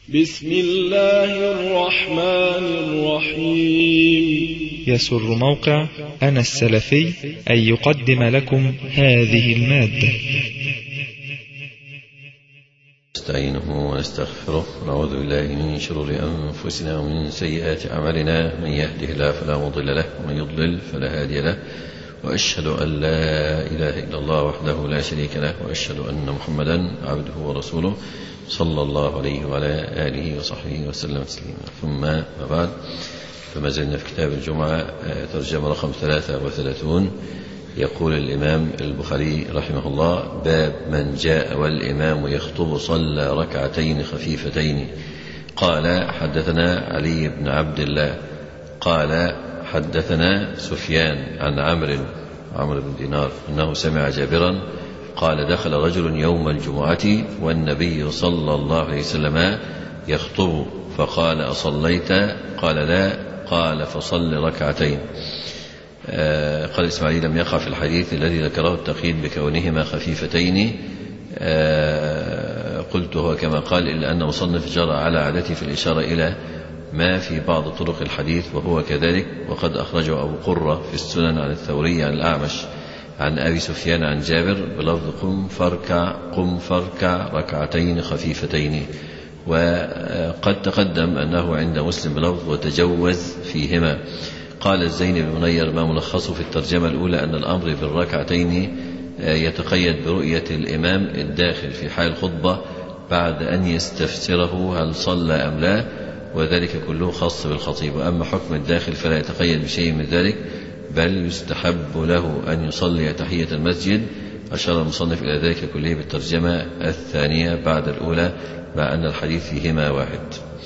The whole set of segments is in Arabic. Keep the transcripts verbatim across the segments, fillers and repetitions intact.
بسم الله الرحمن الرحيم. يسر موقع أنا السلفي أن يقدم لكم هذه المادة. نستعينه ونستغفره ونعوذ بالله من شرور أنفسنا ومن سيئات أعمالنا، من يهده الله فلا مضل له ومن يضلل فلا هادي له، وأشهد أن لا إله إلا الله وحده لا شريك له، وأشهد أن محمدا عبده ورسوله صلى الله عليه وعلى آله وصحبه وسلم تسليما. ثم ما بعد، فما زلنا في كتاب الجمعة، ترجمة رقم ثلاثة وثلاثون. يقول الإمام البخاري رحمه الله: باب من جاء والإمام يخطب صلى ركعتين خفيفتين. قال: حدثنا علي بن عبد الله قال: حدثنا سفيان عن عمرو عمرو بن دينار أنه سمع جابرا قال: دخل رجل يوم الجمعة والنبي صلى الله عليه وسلم يخطب، فقال: أصليت؟ قال: لا. قال: فصل ركعتين. آه قال إسماعيل: لم يقع في الحديث الذي ذكره التقييد بكونهما خفيفتين. آه قلت: هو كما قال، إلا أن مصنف جرى على عادته في الإشارة إلى ما في بعض طرق الحديث وهو كذلك، وقد أخرجه أبو قرة في السنن عن الثوري عن الأعمش عن أبي سفيان عن جابر بلفظ: قم فاركع قم فاركع ركعتين خفيفتين. وقد تقدم أنه عند مسلم بلفظ: وتجوز فيهما. قال الزيني بن منير: ما ملخصه في الترجمة الأولى أن الأمر بالركعتين يتقيد برؤية الإمام الداخل في حال الخطبة بعد أن يستفسره هل صلى أم لا، وذلك كله خاص بالخطيب. وأما حكم الداخل فلا يتقيد بشيء من ذلك، بل يستحب له أن يصلي تحية المسجد. أشار المصنف إلى ذلك كله بالترجمة الثانية بعد الأولى، مع أن الحديث فيهما واحد.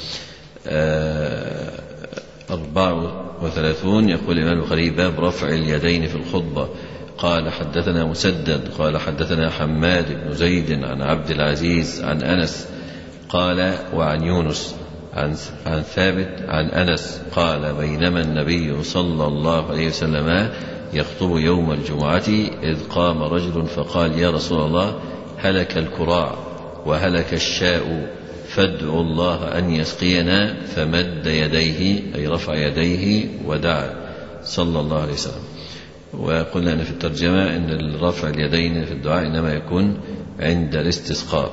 أربعة وثلاثون. يقول الإمام البخاري: باب رفع اليدين في الخطبة. قال: حدثنا مسدد قال: حدثنا حماد بن زيد عن عبد العزيز عن أنس قال: وعن يونس عن عن ثابت عن أنس قال: بينما النبي صلى الله عليه وسلم يخطب يوم الجمعة إذ قام رجل فقال: يا رسول الله، هلك الكراع وهلك الشاء، فادعوا الله أن يسقينا. فمد يديه، أي رفع يديه، ودعا صلى الله عليه وسلم. وقلنا أن في الترجمة أن رفع اليدين في الدعاء إنما يكون عند الاستسقاء.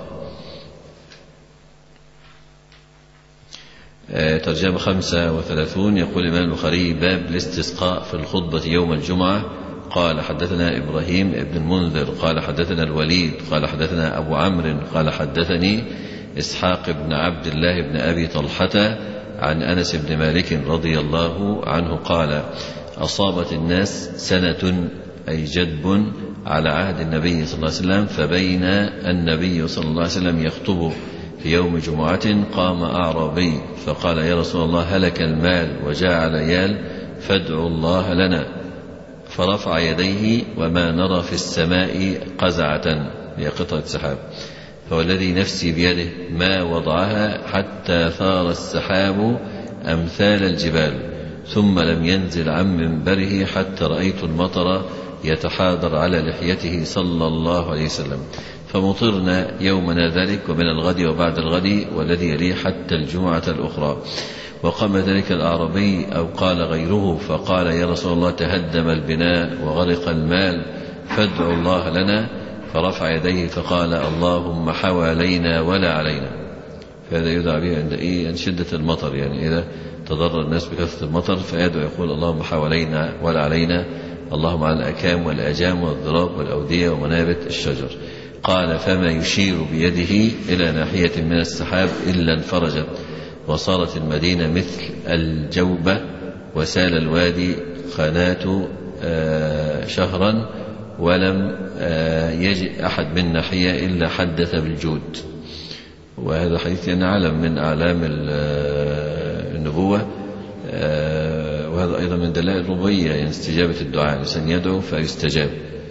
ترجمة خمسة وثلاثون. يقول الإمام البخاري: باب الاستسقاء في الخطبة يوم الجمعة. قال: حدثنا إبراهيم بن المنذر قال: حدثنا الوليد قال: حدثنا أبو عمرو قال: حدثني إسحاق بن عبد الله بن أبي طلحة عن أنس بن مالك رضي الله عنه قال: أصابت الناس سنة، أي جدب، على عهد النبي صلى الله عليه وسلم، فبين النبي صلى الله عليه وسلم يخطب في يوم جمعة قام أعرابي فقال: يا رسول الله، هلك المال وجاء العيال، فادعوا الله لنا. فرفع يديه وما نرى في السماء قزعة، هي قطعة سحاب، فوالذي نفسي بيده ما وضعها حتى ثار السحاب أمثال الجبال، ثم لم ينزل عن منبره حتى رأيت المطر يتحاضر على لحيته صلى الله عليه وسلم. فمطرنا يومنا ذلك ومن الغد وبعد الغد والذي يليه حتى الجمعة الأخرى. وقام ذلك الأعرابي أو قال غيره فقال: يا رسول الله، تهدم البناء وغرق المال، فادعوا الله لنا. فرفع يديه فقال: اللهم حوالينا ولا علينا. فهذا يدعى به عند إيه؟ عند شدة المطر، يعني إذا تضرر الناس بكثرة المطر فيدعو يقول: اللهم حوالينا ولا علينا، اللهم على الأكام والأجام والضراب والأودية ومنابت الشجر. قال: فما يشير بيده إلى ناحية من السحاب إلا انفرجت، وصارت المدينة مثل الجوبة، وسال الوادي قناة شهرا، ولم يجئ أحد من ناحية إلا حدث بالجود. وهذا حديث يعني علم من أعلام النبوة، وهذا أيضا من دلائل الربوبية، يعني استجابة الدعاء، الإنسان يدعو فيستجاب.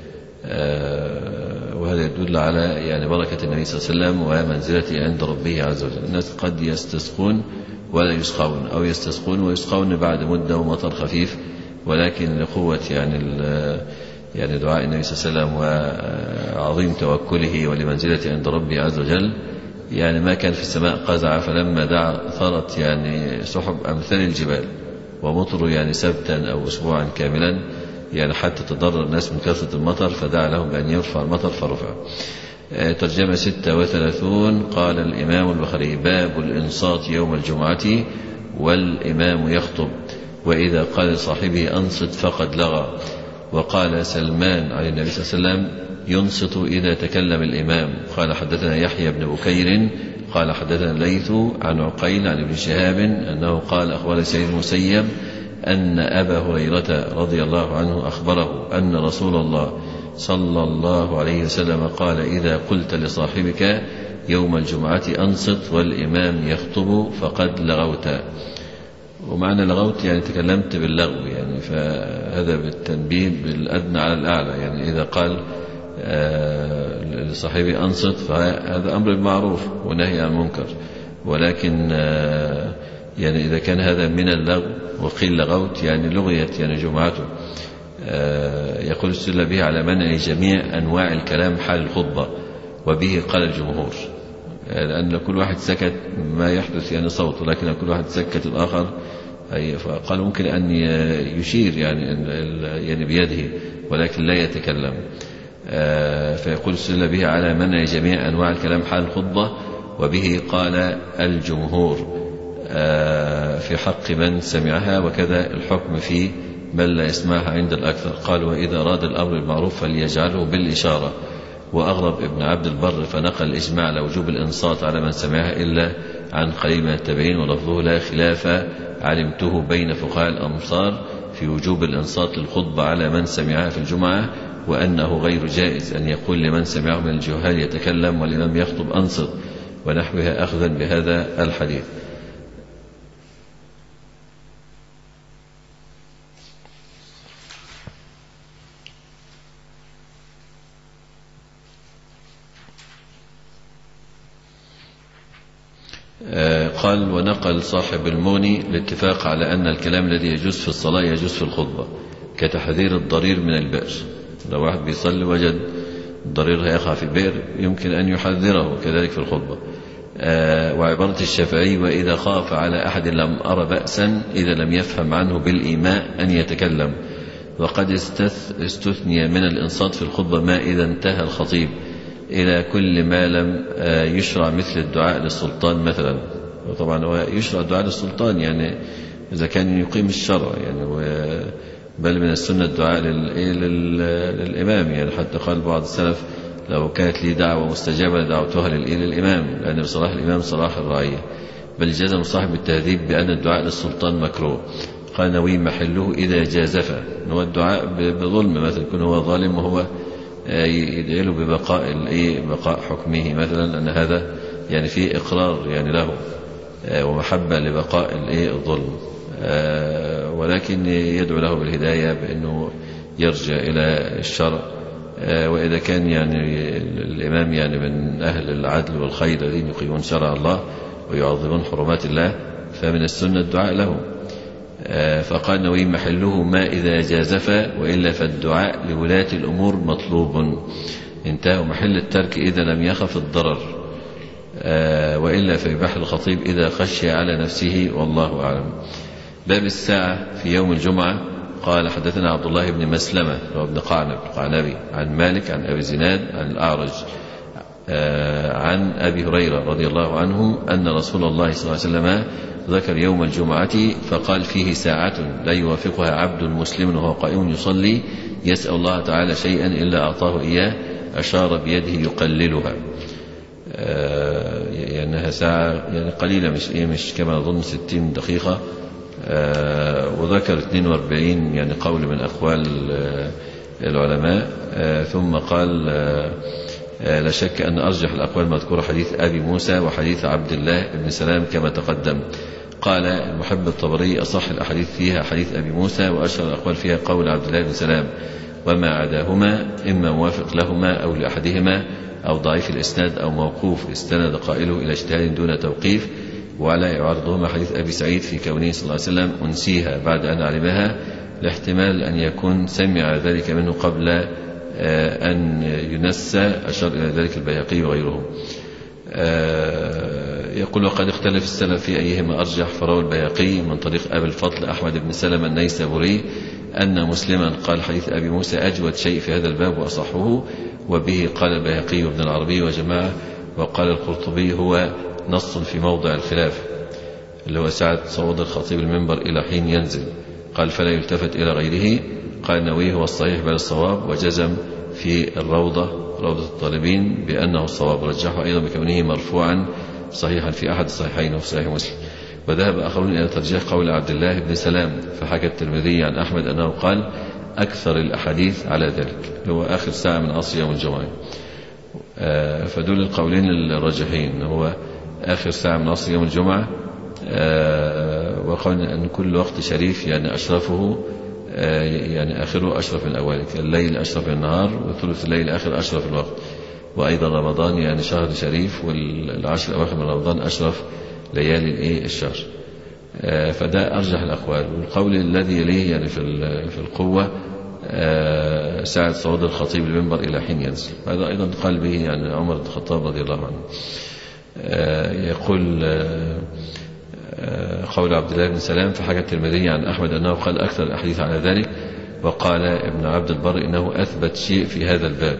وهذا يدل على يعني بركة النبي صلى الله عليه وسلم ومنزلته عند ربه عز وجل. الناس قد يستسقون ولا يسقون، أو يستسقون ويسقون بعد مدة ومطر خفيف، ولكن لقوة يعني يعني دعاء النبي صلى الله عليه وسلم وعظيم توكله ولمنزلته عند ربه عز وجل يعني ما كان في السماء قزع فلما دعا ثارت يعني سحب أمثال الجبال، ومطروا يعني سبتا أو أسبوعا كاملا يعني حتى تضرر الناس من كثرة المطر، فدعا لهم بأن يرفع المطر فرفع. ترجمة ستة وثلاثون. قال الإمام البخاري: باب الإنصات يوم الجمعة والإمام يخطب، وإذا قال لصاحبه أنصت فقد لغى. وقال سلمان عن النبي صلى الله عليه وسلم: ينصت إذا تكلم الإمام. قال حدثنا يحيى بن بكير قال حدثنا الليث عن عقيل عن ابن شهاب أنه قال أخبر سيد المسيب أن أبا هريرة رضي الله عنه أخبره أن رسول الله صلى الله عليه وسلم قال: إذا قلت لصاحبك يوم الجمعة أنصت والإمام يخطب فقد لغوت. ومعنى لغوت يعني تكلمت باللغو، يعني فهذا بالتنبيه بالأدنى على الأعلى. يعني إذا قال آه لصاحبي أنصت فهذا أمر بالمعروف ونهي عن المنكر، ولكن آه يعني إذا كان هذا من اللغو وقيل لغوت يعني لغيت يعني جمعته. آه يقول استدل به على منع جميع أنواع الكلام حال الخطبة، وبه قال الجمهور، لأن كل واحد سكت ما يحدث يعني صوت، ولكن كل واحد سكت الآخر، فقال ممكن أن يشير يعني يعني بيده ولكن لا يتكلم. فيقول استدل به على منع جميع أنواع الكلام حال الخطبة، وبه قال الجمهور في حق من سمعها، وكذا الحكم في من لا يسمعها عند الأكثر. قال: وإذا أراد الأمر بالمعروف فليجعله بالإشارة. وأغرب ابن عبد البر فنقل الإجماع على وجوب الإنصات على من سمعها إلا عن قليل من التابعين، ولفظه: لا خلاف علمته بين فقهاء الأمصار في وجوب الإنصات للخطبة على من سمعها في الجمعة، وأنه غير جائز أن يقول لمن سمعه من الجهال يتكلم والإمام يخطب أنصت ونحوها، أخذا بهذا الحديث. قال: ونقل صاحب الموني الاتفاق على أن الكلام الذي يجوز في الصلاة يجوز في الخطبة، كتحذير الضرير من البئر. لو واحد بيصلي وجد الضرير هيقع في البئر يمكن أن يحذره، كذلك في الخطبة. آه وعبارة الشافعي: وإذا خاف على أحد لم أر بأسا إذا لم يفهم عنه بالإيماء أن يتكلم. وقد استثني من الإنصات في الخطبة ما إذا انتهى الخطيب إلى كل ما لم يشرع، مثل الدعاء للسلطان مثلا. وطبعا هو يشرع الدعاء للسلطان يعني إذا كان يقيم الشرع، يعني بل من السنة الدعاء للإمام، يعني حتى قال بعض السلف: لو كانت لي دعوة مستجابة لدعوتها للإمام، لأن بصلاح الإمام صلاح الرعية. بل جزم صاحب التهذيب بأن الدعاء للسلطان مكروه. قال نووي: محله إذا جازف، هو الدعاء بظلم، مثلا يكون هو ظالم وهو يدعي له ببقاء بقاء حكمه مثلا، أن هذا يعني فيه إقرار يعني له ومحبة لبقاء الظلم، ولكن يدعو له بالهداية بأنه يرجع إلى الشرع. وإذا كان يعني الإمام يعني من أهل العدل والخير الذين يقيمون شرع الله ويعظمون حرمات الله، فمن السنة الدعاء له. فقال نووي: محله ما إذا جازف، وإلا فالدعاء لولاة الأمور مطلوب. انتهى. محل الترك إذا لم يخف الضرر، وإلا فيباح الخطيب إذا خشي على نفسه، والله أعلم. باب الساعة في يوم الجمعة. قال حدثنا عبد الله بن مسلمة وابن قعنب القعنبي عن مالك عن أبي زناد عن الأعرج عن أبي هريرة رضي الله عنه أن رسول الله صلى الله عليه وسلم ذكر يوم الجمعة فقال: فيه ساعة لا يوافقها عبد مسلم وهو قائم يصلي يسأل الله تعالى شيئا إلا أعطاه إياه، أشار بيده يقللها. يعني ساعة يعني قليلة، مش إيه مش كما نظن ستين دقيقة. وذكر اثنين وأربعين يعني قول من أقوال العلماء. ثم قال: لا شك أن أرجح الأقوال مذكورة حديث أبي موسى وحديث عبد الله بن سلام كما تقدم. قال المحب الطبري: أصح الأحاديث فيها حديث أبي موسى، وأشهر الأقوال فيها قول عبد الله بن سلام، وما عداهما إما موافق لهما أو لأحدهما، أو ضعيف الإسناد أو موقوف استند قائله إلى اجتهاد دون توقيف. ولا يعارضهما حديث أبي سعيد في كونه صلى الله عليه وسلم أنسيها بعد أن علمها، لاحتمال أن يكون سمع ذلك منه قبل أن ينسى، أشار إلى ذلك البيهقي وغيره. يقول وقد اختلف السلف في أيهما أرجح، فروى البيهقي من طريق أبي الفضل أحمد بن سلمة النيسابوري أن مسلما قال حديث أبي موسى أجود شيء في هذا الباب وأصحه، وبه قال البيهقي وابن العربي وجماعة. وقال القرطبي هو نص في موضع الخلاف، اللي هو سعة صعود الخطيب المنبر إلى حين ينزل، قال فلا يلتفت إلى غيره. قال النووي هو الصحيح بل الصواب، وجزم في الروضة روضة الطالبين بأنه الصواب، رجحه أيضا بكونه مرفوعا صحيحا في أحد الصحيحين وفي صحيح مسلم. وذهب آخرون إلى ترجيح قول عبد الله بن سلام، فحكى الترمذي عن أحمد أنه قال أكثر الأحاديث على ذلك، هو آخر ساعة من عصر يوم الجمعة. فدول القولين الراجحين، هو آخر ساعة من عصر يوم الجمعة، وقال أن كل وقت شريف يعني أشرفه يعني آخره أشرف من أوله، الليل أشرف من النهار، وثلث الليل آخر أشرف الوقت. وأيضا رمضان يعني شهر شريف، والعشر الأواخر من رمضان أشرف ليالي الشهر. فده أرجح الأقوال. والقول الذي يليه يعني في القوة ساعة صعود الخطيب المنبر إلى حين ينزل، هذا أيضا قال به يعني عمر بن الخطاب رضي الله عنه. يقول قول عبد الله بن سلام، فحكى الترمذي عن أحمد أنه قال أكثر الأحاديث على ذلك. وقال ابن عبد البر إنه أثبت شيء في هذا الباب.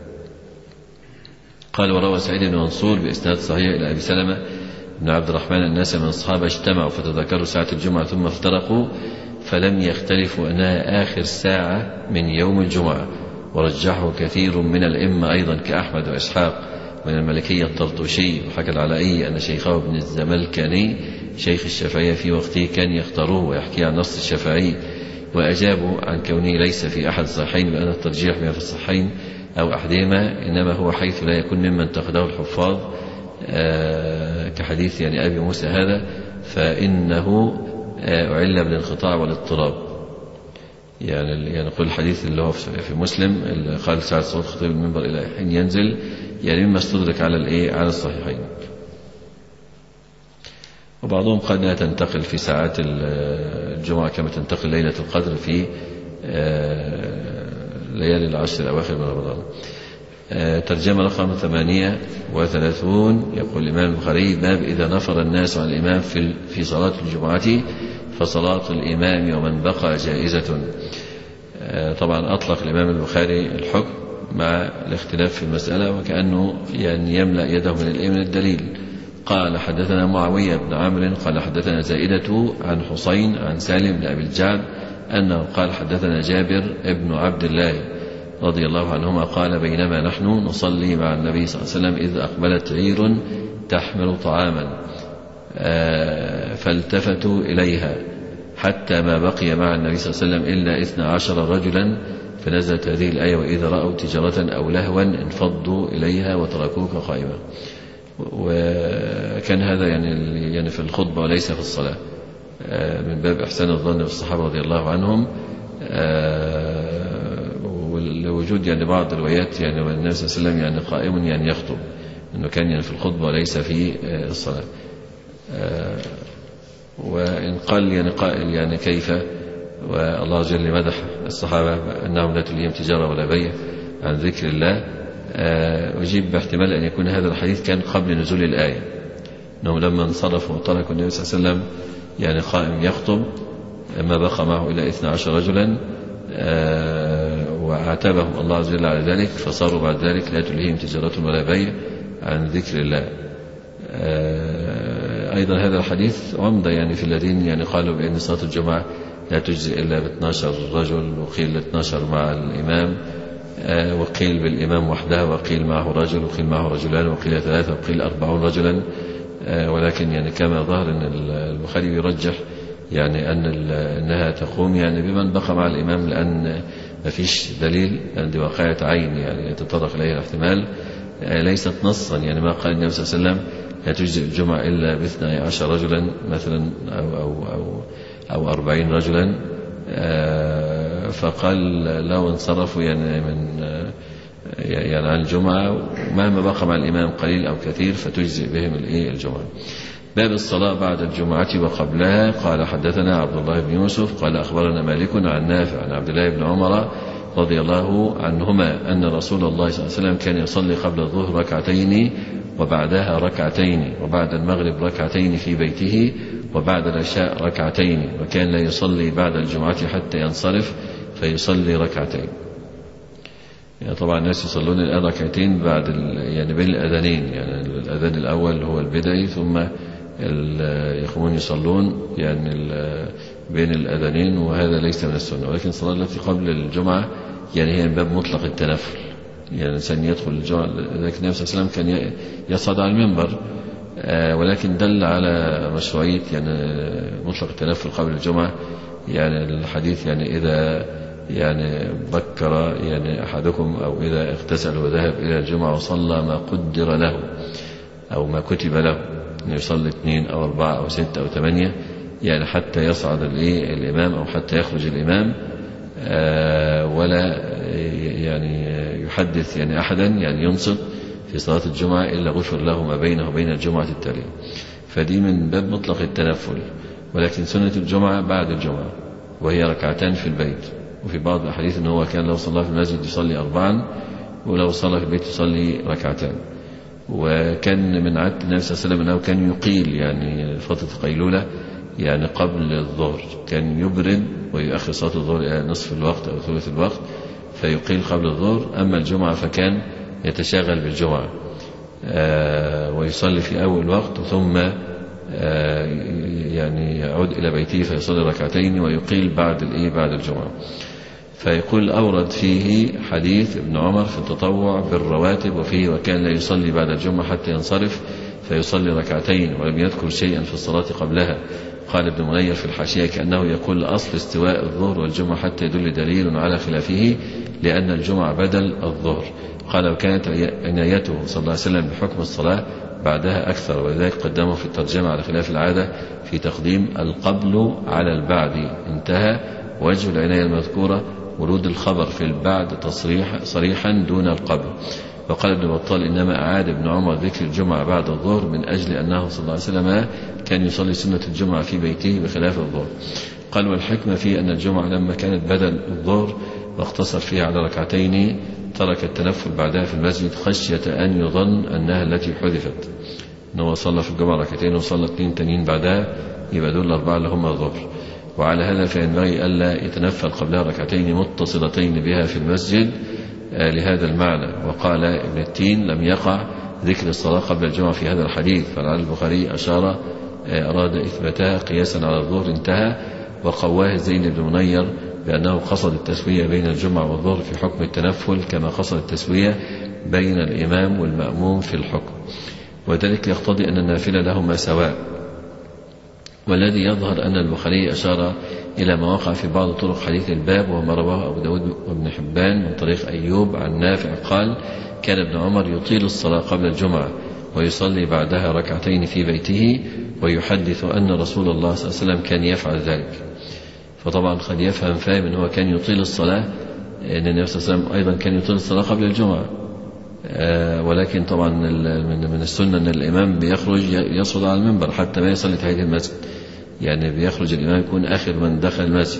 قال وروى سعيد بن منصور بإسناد صحيح إلى أبي سلمة بن عبد الرحمن الناس من الصحابة اجتمعوا فتذكروا ساعة الجمعة ثم افترقوا، فلم يختلفوا أنها آخر ساعة من يوم الجمعة، ورجحه كثير من الأئمة أيضا كأحمد وإسحاق من الملكية الطرطوشي. وحكى العلائي أن شيخه ابن الزملكاني شيخ الشافعية في وقته كان يختاروه ويحكي عن نص الشافعي، وأجابوا عن كونه ليس في أحد الصحيحين بأن الترجيح بين في الصحيحين أو أحدهما، إنما هو حيث لا يكون ممن تأخذه الحفاظ كحديث يعني أبي موسى هذا، فإنه أعل بالانقطاع والاضطراب. يعني يعني نقول الحديث اللي هو في مسلم اللي قال ساعة صوت خطيب المنبر إلى حين ينزل، يعني مما استدرك على الإيه على الصحيحين. وبعضهم قد لا تنتقل في ساعات الجمعة كما تنتقل ليلة القدر في ليالي العشر الأواخر من رمضان. ترجمة رقم ثمانية وثلاثون. يقول الإمام البخاري باب إذا نفر الناس عن الإمام في في صلاة الجمعة فصلاة الإمام ومن بقى جائزة. طبعا أطلق الإمام البخاري الحكم مع الاختلاف في المسألة، وكأنه يعني يملأ يده من من الدليل. قال حدثنا معاوية بن عمرو قال حدثنا زائدة عن حسين عن سالم بن أبي الجعد أنه قال حدثنا جابر ابن عبد الله رضي الله عنهما قال بينما نحن نصلي مع النبي صلى الله عليه وسلم إذ أقبلت عير تحمل طعاما فالتفتوا إليها حتى ما بقي مع النبي صلى الله عليه وسلم إلا اثنا عشر رجلا، فنزلت هذه الآية وإذا رأوا تجارة أو لهوا انفضوا إليها وتركوك قائما. وكان هذا يعني يعني في الخطبة وليس في الصلاة، من باب إحسان الظن بالصحابة رضي الله عنهم، ولوجود يعني بعض الروايات يعني النبي صلى الله عليه وسلم يعني قائم يعني يخطب، أنه كان يعني في الخطبة وليس في الصلاة. وإن قال يعني قائل يعني كيف والله جل مدح الصحابة أنهم لا تلهيهم تجارة ولا بيع عن ذكر الله، أجيب باحتمال أن يكون هذا الحديث كان قبل نزول الآية، أنهم لما انصرفوا وتركوا النبي صلى الله عليه وسلم يعني قائم يخطب ما بقى معه إلى اثنا عشر رجلا، وعاتبهم الله عز وجل على ذلك، فصاروا بعد ذلك لا تلهيهم تجارة ولا بيع عن ذكر الله. أيضا هذا الحديث عمدة يعني في الذين يعني قالوا بأن صلاة الجمعة لا تجزي إلا باثني عشر رجل، وقيل اثني عشر مع الإمام، وقيل بالإمام وحده، وقيل معه رجل، وقيل معه رجلان، وقيل ثلاثة، وقيل أربعون رجلا. ولكن يعني كما ظهر أن البخاري يرجح يعني أن أنها تقوم يعني بمن بقى مع الإمام، لأن ما فيش دليل، لأن دي واقعة عين يعني يتطرق إليها الاحتمال، ليست نصا. يعني ما قال النبي صلى الله عليه وسلم لا تجزئ الجمعة إلا باثني عشر رجلا مثلا أو أو أو أو أربعين رجلا، فقال لو انصرفوا يعني من يعني عن الجمعة مهما بقى مع الإمام قليل أو كثير فتجزئ بهم الجمعة. باب الصلاة بعد الجمعة وقبلها. قال حدثنا عبد الله بن يوسف قال أخبرنا مالك عن نافع عن عبد الله بن عمر رضي الله عنهما أن رسول الله صلى الله عليه وسلم كان يصلي قبل الظهر ركعتين وبعدها ركعتين وبعد المغرب ركعتين في بيته وبعد العشاء ركعتين، وكان لا يصلي بعد الجمعة حتى ينصرف فيصلي ركعتين. يعني طبعا الناس يصلون الآن ركعتين بعد يعني بين الأذانين، يعني الأذان الأول هو البدعي ثم يقومون يصلون يعني بين الأذانين، وهذا ليس من السنة. ولكن الصلاة التي قبل الجمعة يعني هي من باب مطلق التنفل، يعني الإنسان يدخل الجمعة. لكن النبي صلى الله عليه وسلم كان يصعد على المنبر، ولكن دل على مشروعية يعني مطلق التنفل قبل الجمعة. يعني الحديث يعني إذا يعني بكر يعني أحدكم أو إذا اغتسل وذهب إلى الجمعة وصلى ما قدر له أو ما كتب له، يصلي اثنين أو أربعة أو ستة أو ثمانية، يعني حتى يصعد الإمام أو حتى يخرج الإمام، ولا يعني يحدث يعني أحدا، يعني ينصت في صلاة الجمعة إلا غفر له ما بينه وبين الجمعة التالية. فدي من باب مطلق التنفل. ولكن سنة الجمعة بعد الجمعة وهي ركعتان في البيت. وفي بعض الأحاديث أنه كان لو صلى في المسجد يصلي أربعا، ولو صلى في البيت يصلي ركعتان. وكان من عادة النبي صلى الله عليه وسلم أنه كان يقيل يعني فترة قيلولة يعني قبل الظهر، كان يبرد ويؤخر صلاة الظهر إلى نصف الوقت أو ثلث الوقت فيقيل قبل الظهر. أما الجمعة فكان يتشاغل بالجمعة ويصلي في أول وقت ثم يعني يعود إلى بيته فيصلي ركعتين ويقيل بعد الإيه بعد الجمعة. فيقول أورد فيه حديث ابن عمر في التطوع بالرواتب، وفيه وكان لا يصلي بعد الجمعة حتى ينصرف فيصلي ركعتين، ولم يذكر شيئا في الصلاة قبلها. قال ابن منير في الحاشية كأنه يقول أصل استواء الظهر والجمعة حتى يدل دليل على خلافه، لأن الجمعة بدل الظهر. قال وكانت عنايته صلى الله عليه وسلم بحكم الصلاة بعدها أكثر، ولذلك قدمه في الترجمة على خلاف العادة في تقديم القبل على البعد. انتهى. وجه العناية المذكورة ورود الخبر في البعد تصريح صريحا دون القبل. وقال ابن بطال إنما أعاد ابن عمر ذكر الجمعة بعد الظهر من أجل أنه صلى الله عليه وسلم كان يصلي سنة الجمعة في بيته بخلاف الظهر. قال والحكمة في أن الجمعة لما كانت بدل الظهر واقتصر فيها على ركعتين ترك التنفل بعدها في المسجد خشية أن يظن أنها التي حذفت، أنه صلى في الجمعة ركعتين وصلى اثنين تانيين بعدها، يبقى دول الأربعة اللي هم الظهر. وعلى هذا فينبغي ألا يتنفل قبلها ركعتين متصلتين بها في المسجد لهذا المعنى. وقال ابن التين لم يقع ذكر الصلاة قبل الجمعة في هذا الحديث، فلعل البخاري أشار أراد إثباتها قياسا على الظهر. انتهى. وقواه زين بن منير بأنه قصد التسوية بين الجمعة والظهر في حكم التنفل كما قصد التسوية بين الإمام والمأموم في الحكم، وذلك يقتضي أن النافلة لهما سواء. والذي يظهر أن البخاري أشار إلى ما وقع في بعض طرق حديث الباب، وما رواه أبو داود وابن حبان من طريق أيوب عن نافع قال كان ابن عمر يطيل الصلاة قبل الجمعة ويصلي بعدها ركعتين في بيته، ويحدث أن رسول الله صلى الله عليه وسلم كان يفعل ذلك. فطبعا قد يفهم فاهم أنه كان يطيل الصلاة، أن النبي صلى الله عليه وسلم أيضا كان يطيل الصلاة قبل الجمعة. ولكن طبعا من السنة أن الإمام بيخرج يصعد على المنبر حتى ما يصلي تحية المسجد، يعني بيخرج الإمام يكون آخر من دخل المسجد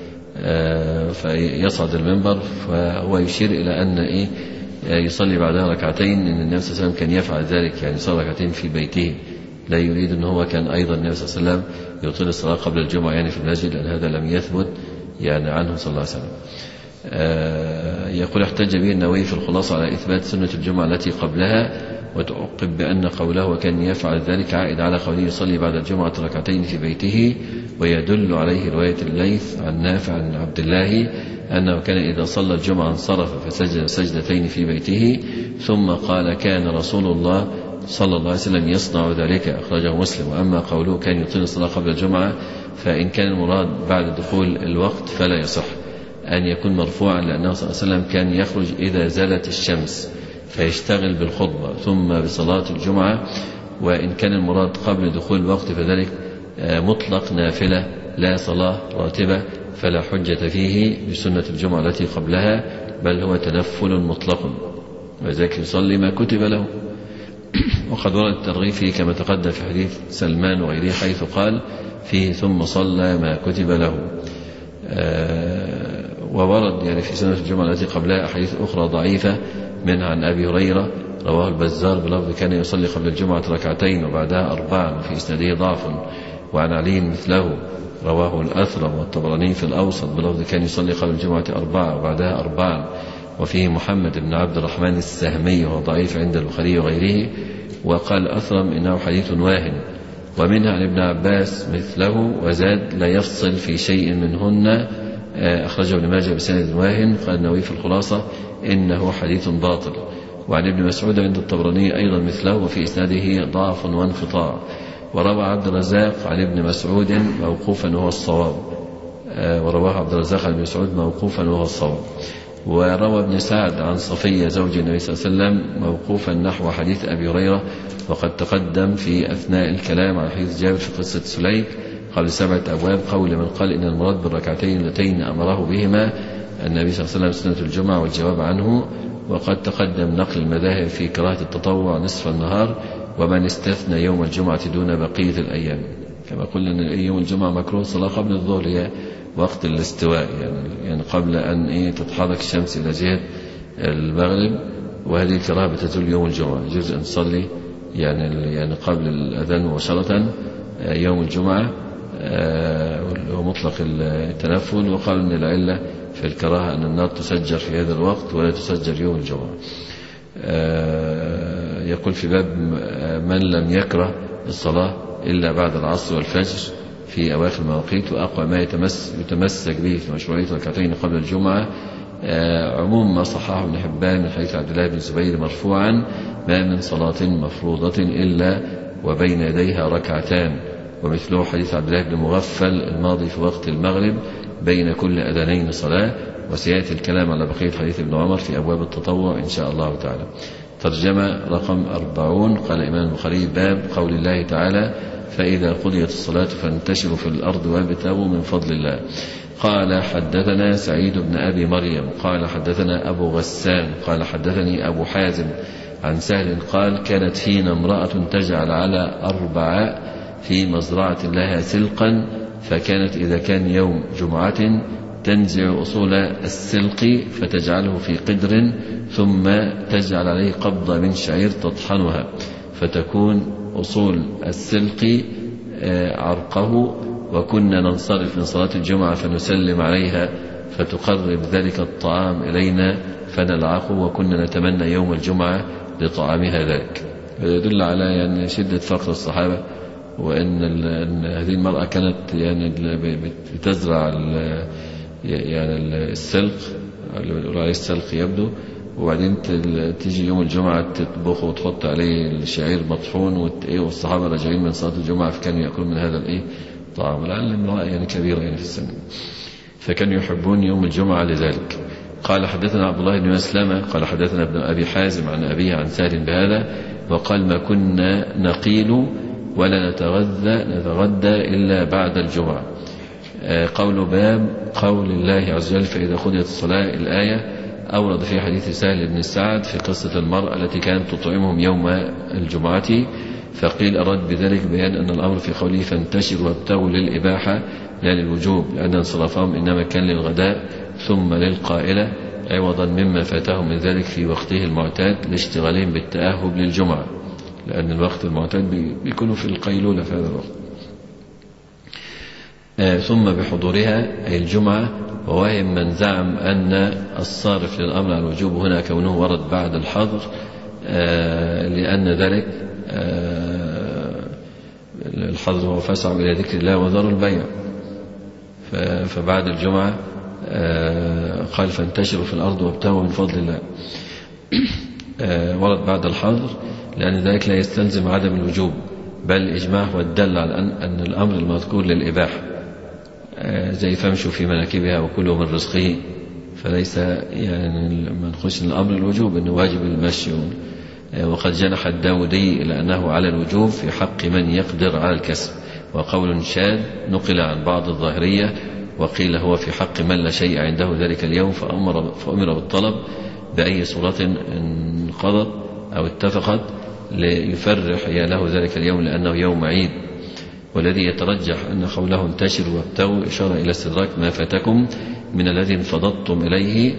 فيصعد المنبر، فهو يشير إلى أن إيه يصلي بعدها ركعتين، أن النبي صلى الله عليه وسلم كان يفعل ذلك، يعني يصلي ركعتين في بيته. لا يريد أن هو كان أيضا النبي صلى الله عليه وسلم يطيل الصلاة قبل الجمعة يعني في المسجد، لأن هذا لم يثبت يعني عنه صلى الله عليه وسلم. آه يقول احتج به النووي في الخلاصة على إثبات سنة الجمعة التي قبلها، وتعقب بأن قوله وكان يفعل ذلك عائد على قوله يصلي بعد الجمعة ركعتين في بيته، ويدل عليه رواية الليث عن نافع عن عبد الله أنه كان إذا صلى الجمعة انصرف فسجد سجدتين في بيته، ثم قال كان رسول الله صلى الله عليه وسلم يصنع ذلك، أخرجه مسلم. وأما قوله كان يطيل الصلاة قبل الجمعة فإن كان المراد بعد دخول الوقت فلا يصح أن يكون مرفوعا، لأنه صلى الله عليه وسلم كان يخرج إذا زالت الشمس فيشتغل بالخطبة ثم بصلاة الجمعة. وإن كان المراد قبل دخول الوقت فذلك مطلق نافلة لا صلاة راتبة، فلا حجة فيه بسنة الجمعة التي قبلها، بل هو تنفل مطلق، وذلك يصلي ما كتب له. وقد ورد الترغيب فيه كما تقدم في حديث سلمان وغيره حيث قال فيه ثم صلى ما كتب له. وورد يعني في سنة الجمعة التي قبلها أحاديث أخرى ضعيفة، منها عن أبي هريرة رواه البزار بلفظ كان يصلي قبل الجمعة ركعتين وبعدها أربعا وفي إسناده ضعف، وعن علي مثله رواه الأثرم والطبراني في الأوسط بلفظ كان يصلي قبل الجمعة أربعة وبعدها أربعا، وفيه محمد بن عبد الرحمن السهمي وهو ضعيف عند البخاري وغيره. وقال أثرم إنه حديث واهن. ومنها عن ابن عباس مثله وزاد لا يفصل في شيء منهن، أخرجه ابن ماجه بسند واهن. قال النووي في الخلاصة إنه حديث باطل. وعن ابن مسعود عند الطبراني أيضا مثله وفي إسناده ضعف وانقطاع. وروى عبد الرزاق عن ابن مسعود موقوفا وهو الصواب، ورواه عبد الرزاق عن ابن مسعود موقوفا وهو الصواب. وروى ابن سعد عن صفية زوج النبي صلى الله عليه وسلم موقوفا نحو حديث أبي هريرة، وقد تقدم في أثناء الكلام عن حديث جابر في قصة سليك قبل سبعة أبواب قول من قال إن المراد بالركعتين اللتين أمره بهما النبي صلى الله عليه وسلم سنة الجمعة والجواب عنه. وقد تقدم نقل المذاهب في كراهة التطوع نصف النهار ومن استثنى يوم الجمعة دون بقية الأيام، كما قلنا أن يوم الجمعة مكروه الصلاة قبل الظهر، هي وقت الاستواء يعني, يعني قبل أن إيه تتحرك الشمس إلى جهة المغرب، وهذه الكراهة بتزول يوم الجمعة. يجوز أن تصلي يعني يعني قبل الأذان مباشرة يوم الجمعة ومطلق التنفل. وقال أن العلة في الكراهة أن النار تسجر في هذا الوقت ولا تسجر يوم الجمعة. يقول في باب من لم يكره الصلاة إلا بعد العصر والفجر في أواخر المواقيت، وأقوى ما يتمس يتمسك به في مشروعية ركعتين قبل الجمعة عموم ما صححه ابن حبان من حديث عبد الله بن الزبير مرفوعا: ما من صلاة مفروضة إلا وبين يديها ركعتان. ومثله حديث عبد الله بن مغفل الماضي في وقت المغرب: بين كل أذانين صلاة. وسيأتي الكلام على بقية حديث ابن عمر في أبواب التطوع إن شاء الله تعالى. ترجمة رقم أربعون. قال الإمام البخاري: باب قول الله تعالى: فإذا قضيت الصلاة فانتشروا في الأرض وابتغوا من فضل الله. قال حدثنا سعيد بن أبي مريم قال حدثنا أبو غسان قال حدثني أبو حازم عن سهل قال: كانت فينا امرأة تجعل على أربع في مزرعة لها سلقا، فكانت إذا كان يوم جمعة تنزع أصول السلق فتجعله في قدر، ثم تجعل عليه قبضة من شعير تطحنها، فتكون أصول السلق عرقه. وكنا ننصرف من صلاة الجمعة فنسلم عليها فتقرب ذلك الطعام إلينا فنلعقه، وكنا نتمنى يوم الجمعة لطعامها ذلك. يدل على يعني شدة فقر الصحابة، وأن هذه المرأة كانت يعني بتزرع يعني السلق اللي بنقول عليه السلق يبدو، وبعدين تيجي يوم الجمعة تطبخه وتحط عليه الشعير مطحون، والصحابة راجعين من صلاة الجمعة فكانوا يأكلون من هذا الإيه طعام، لعل امرأة يعني كبيرة يعني في السن، فكانوا يحبون يوم الجمعة لذلك. قال حدثنا عبد الله بن مسلمة قال حدثنا ابن أبي حازم عن أبيه عن سهل بهذا، وقال: ما كنا نقيل ولا نتغذى نتغدى إلا بعد الجمعة. قول باب قول الله عز وجل: فإذا قضيت الصلاة. الآية أورد في حديث سهل بن سعد في قصة المرأة التي كانت تطعمهم يوم الجمعة، فقيل أراد بذلك بيان أن الأمر في قوله فانتشروا وابتغوا للإباحة لا للوجوب، لأن انصرافهم إنما كان للغداء ثم للقائلة، عوضا مما فاتهم من ذلك في وقته المعتاد لاشتغالهم بالتأهب للجمعة، لأن الوقت المعتاد بيكونوا في القيلولة في هذا الوقت. آه ثم بحضورها أي الجمعة. ووهم من زعم أن الصارف للأمر على الوجوب هنا كونه ورد بعد الحظر، آه لأن ذلك آه الحظر هو فاسعوا إلى ذكر الله وذروا البيع، فبعد الجمعة آه قال: فانتشروا في الأرض وابتغوا من فضل الله. آه ورد بعد الحظر لأن ذلك لا يستلزم عدم الوجوب، بل الإجماع هو الدل على أن الأمر المذكور للإباحة، زي فامشوا في مناكبها وكلوا من رزقه، فليس يعني ما نخش الأمر الوجوب أنه واجب المشي. وقد جنح الداودي إلى أنه على الوجوب في حق من يقدر على الكسب، وقول شاذ نقل عن بعض الظاهرية وقيل هو في حق من لا شيء عنده ذلك اليوم، فأمر, فأمر بالطلب بأي صورة انقضت أو اتفقت ليفرح له ذلك اليوم لأنه يوم عيد. والذي يترجح أن قوله انتشروا وابتغوا إشارة إلى استدراك ما فاتكم من الذي انفضضتم إليه،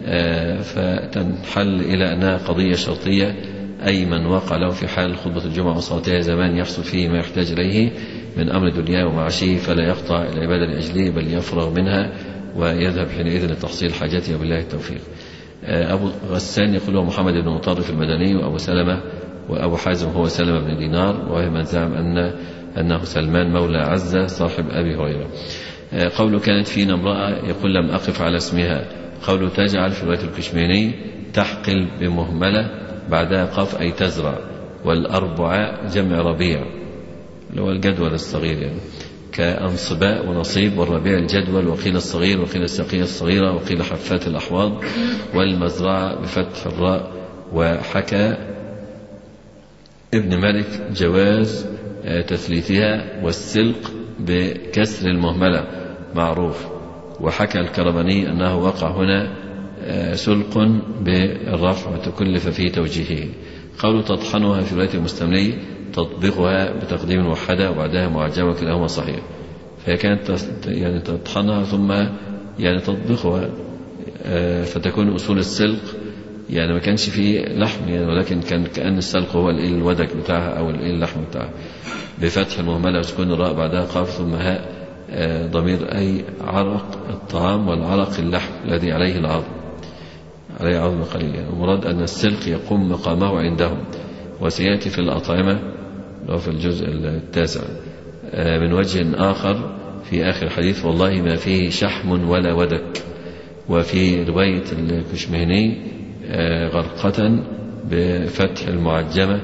فتنحل إلى أنها قضية شرطية، أي من وقع له في حال خطبة الجمعة وصلاتها زمان يحصل فيه ما يحتاج إليه من أمر دنياه ومعاشه فلا يقطع العبادة لأجله بل يفرغ منها ويذهب حينئذ لتحصيل حاجته وبالله التوفيق. أبو غسان يقول هو محمد بن مطرف المدني، وأبو سلمة وأبو حازم هو سلمة بن دينار، وهي من زعم أن أنه سلمان مولى عزة صاحب أبي هريرة. قوله كانت فينا امرأة يقول لم أقف على اسمها. قوله تجعل في رواية الكشميني تحقل بمهملة بعدها قاف أي تزرع، والأربعاء جمع ربيع اللي هو الجدول الصغير يعني كأنصباء ونصيب، والربيع الجدول، وقيل الصغير وقيل السقية الصغيرة وقيل حفات الأحواض، والمزرعة بفتح الراء. وحكى ابن مالك جواز تثليثها، والسلق بكسر المهملة معروف. وحكى الكربني أنه وقع هنا سلق بالرفع وتكلف في توجيهه. قوله تطحنها في رواية المستملي تطبيقها بتقديم موحدة وبعدها معجمة، كلاهما صحيح. فهي كانت يعني تطحنها ثم يعني تطبيقها، فتكون أصول السلق يعني ما كانش فيه لحم يعني، ولكن كان كأن السلق هو الودك بتاعها أو اللحم بتاعها بفتح المهملة وسكون الراء بعدها قاف ثم هاء ضمير، أي عرق الطعام والعرق اللحم الذي عليه العظم عليه عظم قليل يعني. ومراد أن السلق يقوم مقامه عندهم، وسيأتي في الأطعمة في الجزء التاسع من وجه آخر في آخر الحديث والله ما فيه شحم ولا ودك. وفي رواية الكشمهني غرقة بفتح المعجمة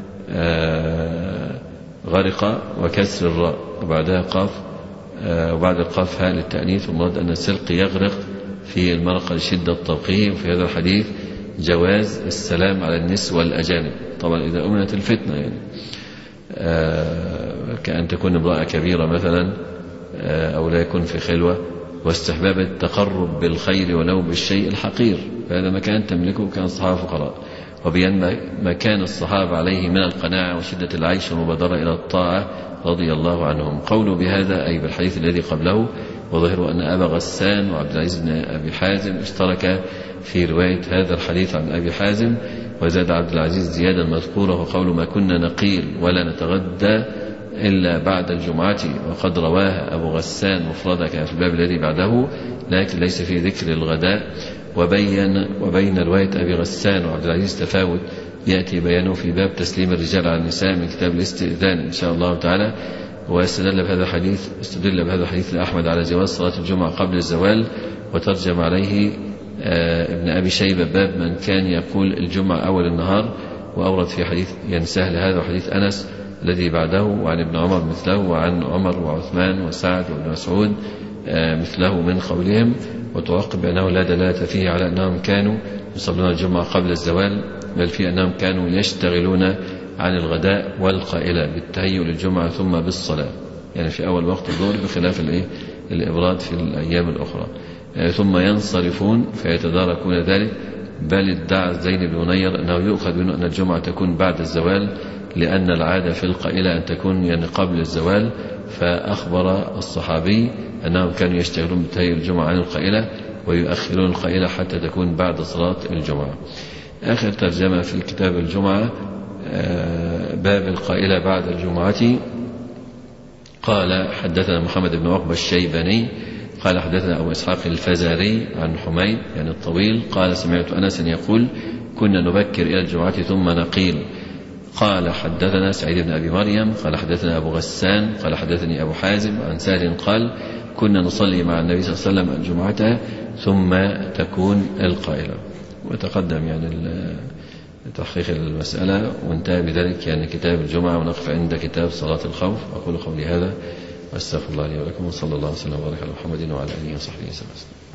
غرق وكسر الراء وبعدها قاف وبعد القاف هاء للتأنيث. ومراد أن السلق يغرق في المرقة لشدة طبقه. وفي هذا الحديث جواز السلام على النسوة والأجانب، طبعا إذا أمنت الفتنة يعني كأن تكون امرأة كبيرة مثلا أو لا يكون في خلوة، واستحباب التقرب بالخير ولو بالشيء الحقير، فهذا مكان تملكه كان الصحابة فقراء، وبيان ما كان الصحابة عليه من القناعة وشدة العيش والمبادرة إلى الطاعة رضي الله عنهم. قوله بهذا أي بالحديث الذي قبله، وظهره أن أبا غسان وعبد العزيز بن أبي حازم اشترك في رواية هذا الحديث عن أبي حازم، وزاد عبد العزيز زيادة مذكورة وقوله ما كنا نقيل ولا نتغدى إلا بعد الجمعة، وقد رواها أبو غسان مفردة كان في الباب الذي بعده لكن ليس فيه ذكر الغداء. وبين وبين رواية أبي غسان وعبد العزيز تفاوت يأتي بيانه في باب تسليم الرجال على النساء من كتاب الاستئذان إن شاء الله تعالى. واستدل بهذا الحديث استدل بهذا الحديث لأحمد على جواز صلاة الجمعة قبل الزوال، وترجم عليه ابن أبي شيبة باب من كان يقول الجمعة أول النهار، وأورد في حديث ينسهل هذا وحديث أنس الذي بعده، وعن ابن عمر مثله، وعن عمر وعثمان وسعد وابن مسعود مثله من قولهم. وتعقب بأنه لا دلالة فيه على أنهم كانوا يصلون الجمعة قبل الزوال، بل في أنهم كانوا يشتغلون عن الغداء والقائلة بالتهيؤ للجمعة ثم بالصلاة، يعني في أول وقت الظهر بخلاف الإبراد في الأيام الأخرى، ثم ينصرفون فيتداركون ذلك. بل ادعى زيد بن منير أنه يؤخذ منه أن الجمعة تكون بعد الزوال، لأن العادة في القائلة أن تكون يعني قبل الزوال، فأخبر الصحابي أنهم كانوا يشتغلون بتهيئ الجمعة عن القائلة ويؤخرون القائلة حتى تكون بعد صلاة الجمعة. آخر ترجمة في كتاب الجمعة باب القائلة بعد الجمعة. قال حدثنا محمد بن عقبة الشيباني قال حدثنا أبو إسحاق الفزاري عن حميد يعني الطويل قال سمعت أنس يقول كنا نبكر إلى الجمعة ثم نقيل. قال حدثنا سعيد بن أبي مريم قال حدثنا أبو غسان قال حدثني أبو حازم عن سهل قال كنا نصلي مع النبي صلى الله عليه وسلم الجمعة ثم تكون القائلة. وتقدم يعني تحقيق المسألة وانتهى بذلك يعني كتاب الجمعة، ونقف عند كتاب صلاة الخوف. أقول قولي هذا واستغفر الله لي ولكم، وصلى الله وسلم وبارك على محمد وعلى آله وصحبه وسلم.